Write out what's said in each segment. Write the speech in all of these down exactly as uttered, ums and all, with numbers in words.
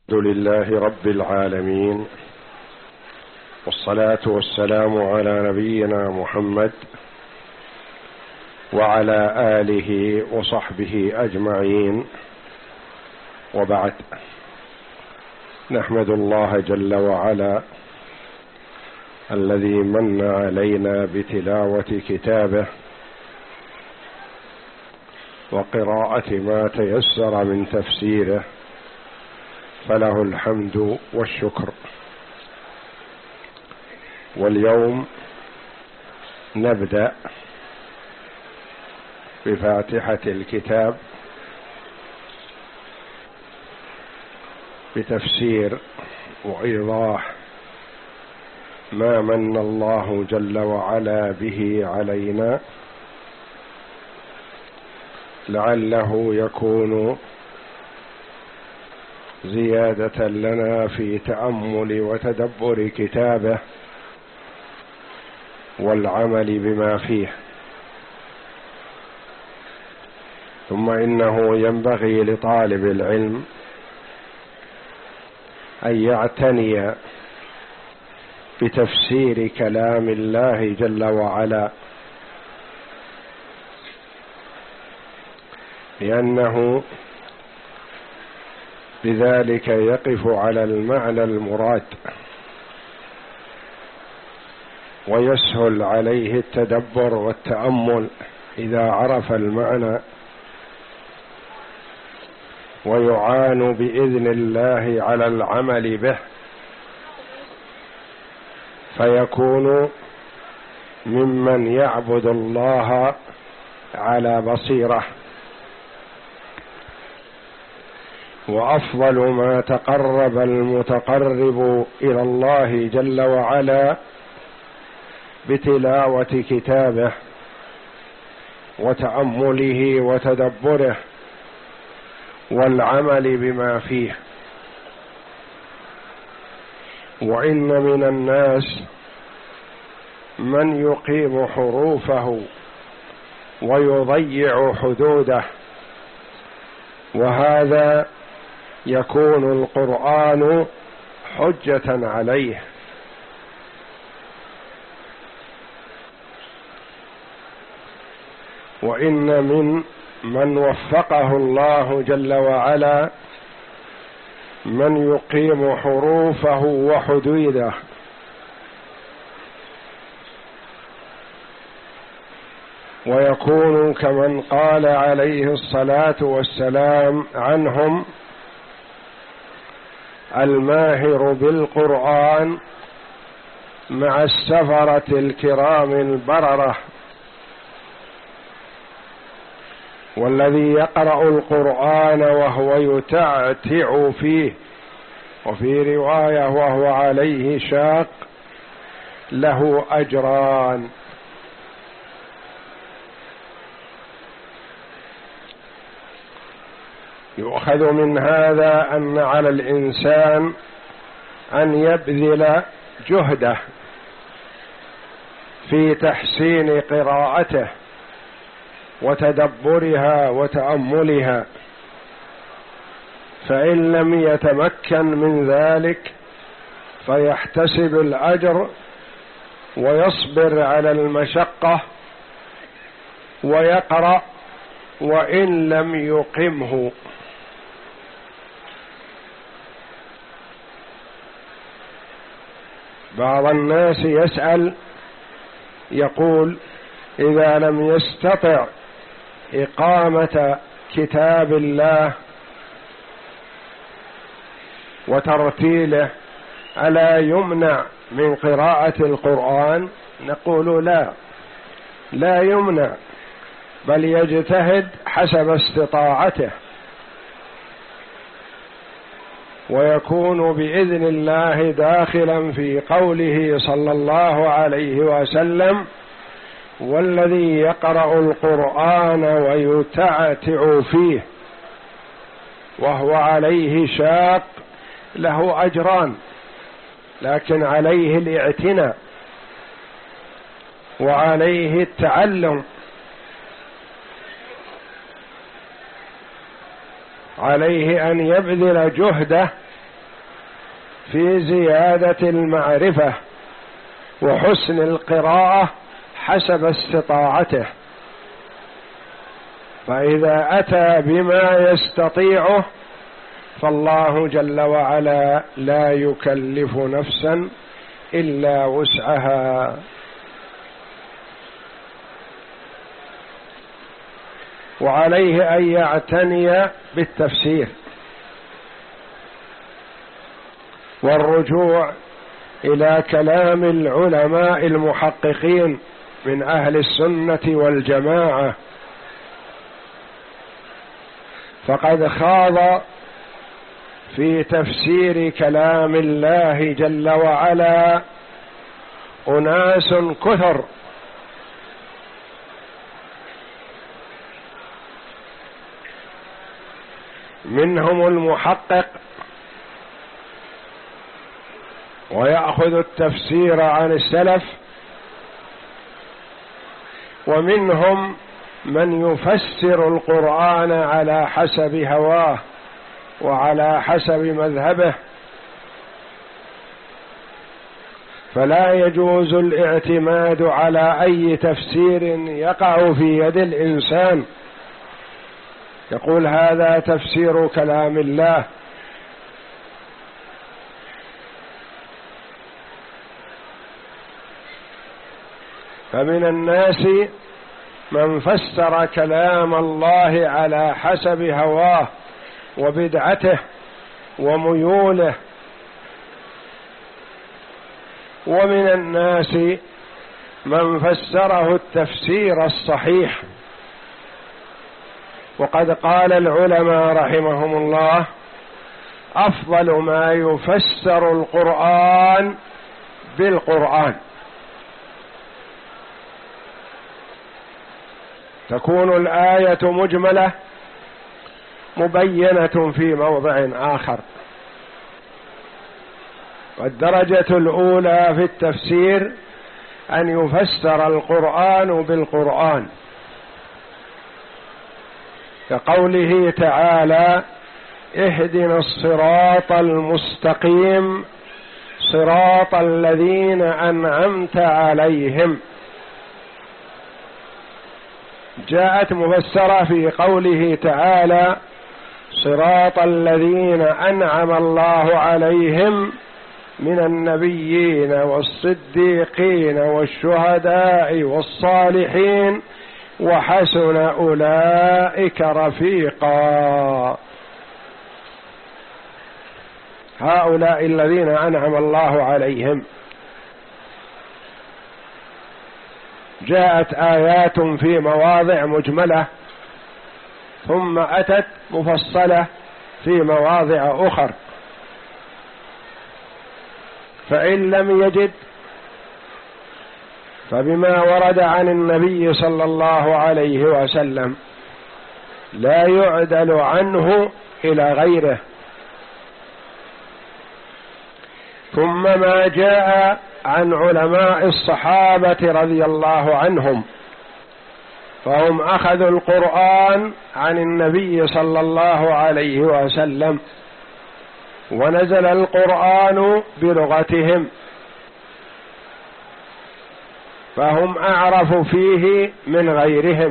الحمد لله رب العالمين، والصلاة والسلام على نبينا محمد وعلى آله وصحبه أجمعين، وبعد. نحمد الله جل وعلا الذي من علينا بتلاوة كتابه وقراءة ما تيسر من تفسيره، فله الحمد والشكر. واليوم نبدأ بفاتحة الكتاب بتفسير وإيضاح ما من الله جل وعلا به علينا، لعله يكون زيادة لنا في تأمل وتدبر كتابه والعمل بما فيه. ثم إنه ينبغي لطالب العلم أن يعتني بتفسير كلام الله جل وعلا، لأنه بذلك يقف على المعنى المراد ويسهل عليه التدبر والتأمل إذا عرف المعنى، ويعان بإذن الله على العمل به، فيكون ممن يعبد الله على بصيرة. وأفضل ما تقرب المتقرب إلى الله جل وعلا بتلاوة كتابه وتأمله وتدبره والعمل بما فيه. وإن من الناس من يقيم حروفه ويضيع حدوده، وهذا يكون القرآن حجة عليه. وإن من من وفقه الله جل وعلا من يقيم حروفه وحدوده، ويكون كمن قال عليه الصلاة والسلام عنهم: الماهر بالقرآن مع السفرة الكرام البررة. والذي يقرأ القرآن وهو يتعتع فيه، وفي رواية وهو عليه شاق، له أجران. يؤخذ من هذا أن على الإنسان أن يبذل جهده في تحسين قراءته وتدبرها وتأملها، فإن لم يتمكن من ذلك فيحتسب الأجر ويصبر على المشقة ويقرأ وإن لم يقمه. بعض الناس يسأل يقول: إذا لم يستطع إقامة كتاب الله وترتيله ألا يمنع من قراءة القرآن؟ نقول: لا، لا يمنع، بل يجتهد حسب استطاعته، ويكون بإذن الله داخلا في قوله صلى الله عليه وسلم: والذي يقرأ القرآن ويتعتع فيه وهو عليه شاق له أجران، لكن عليه الاعتناء وعليه التعلم، عليه أن يبذل جهده في زيادة المعرفة وحسن القراءة حسب استطاعته، فإذا أتى بما يستطيعه فالله جل وعلا لا يكلف نفسا إلا وسعها. وعليه أن يعتني بالتفسير والرجوع إلى كلام العلماء المحققين من أهل السنة والجماعة، فقد خاض في تفسير كلام الله جل وعلا أناس كثر، منهم المحقق ويأخذ التفسير عن السلف، ومنهم من يفسر القرآن على حسب هواه وعلى حسب مذهبه، فلا يجوز الاعتماد على أي تفسير يقع في يد الإنسان يقول هذا تفسير كلام الله. فمن الناس من فسر كلام الله على حسب هواه وبدعته وميوله، ومن الناس من فسره التفسير الصحيح. وقد قال العلماء رحمهم الله أفضل ما يفسر القرآن بالقرآن، تكون الآية مجملة مبينة في موضع آخر. والدرجة الأولى في التفسير أن يفسر القرآن بالقرآن، كقوله تعالى اهدنا الصراط المستقيم صراط الذين أنعمت عليهم، جاءت مفسرة في قوله تعالى صراط الذين أنعم الله عليهم من النبيين والصديقين والشهداء والصالحين وحسن أولئك رفيقا، هؤلاء الذين أنعم الله عليهم. جاءت آيات في مواضع مجملة ثم أتت مفصلة في مواضع أخر، فإن لم يجد فبما ورد عن النبي صلى الله عليه وسلم لا يعدل عنه إلى غيره. ثم ما جاء عن علماء الصحابة رضي الله عنهم، فهم أخذوا القرآن عن النبي صلى الله عليه وسلم، ونزل القرآن بلغتهم، فهم أعرف فيه من غيرهم،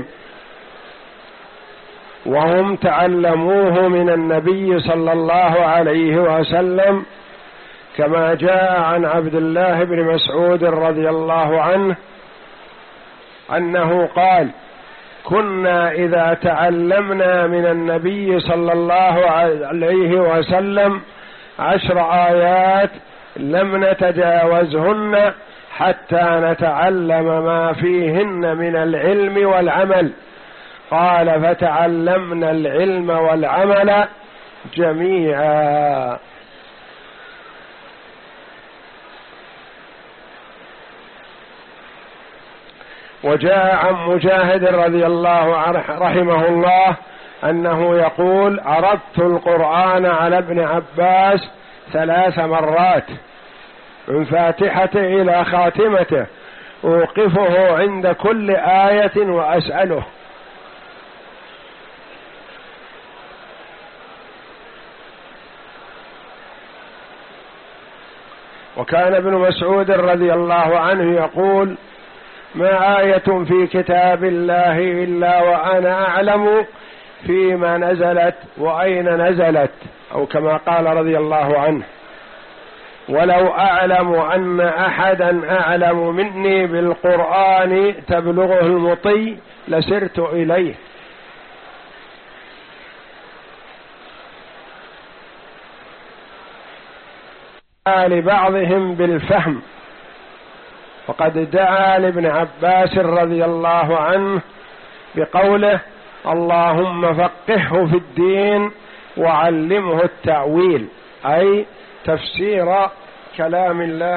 وهم تعلموه من النبي صلى الله عليه وسلم، كما جاء عن عبد الله بن مسعود رضي الله عنه أنه قال كنا إذا تعلمنا من النبي صلى الله عليه وسلم عشر آيات لم نتجاوزهن حتى نتعلم ما فيهن من العلم والعمل. قال فتعلمنا العلم والعمل جميعا. وجاء عن مجاهد رضي الله عنه رحمه الله أنه يقول عرضت القرآن على ابن عباس ثلاث مرات من فاتحته إلى خاتمته، أوقفه عند كل آية وأسأله. وكان ابن مسعود رضي الله عنه يقول: ما آية في كتاب الله إلا وأنا أعلم فيما نزلت وأين نزلت، أو كما قال رضي الله عنه: ولو أعلم أن أحدا أعلم مني بالقرآن تبلغه المطي لسرت إليه. لبعضهم بالفهم، وقد دعا لابن عباس رضي الله عنه بقوله: اللهم فقهه في الدين وعلمه التأويل، أي تفسير كلام الله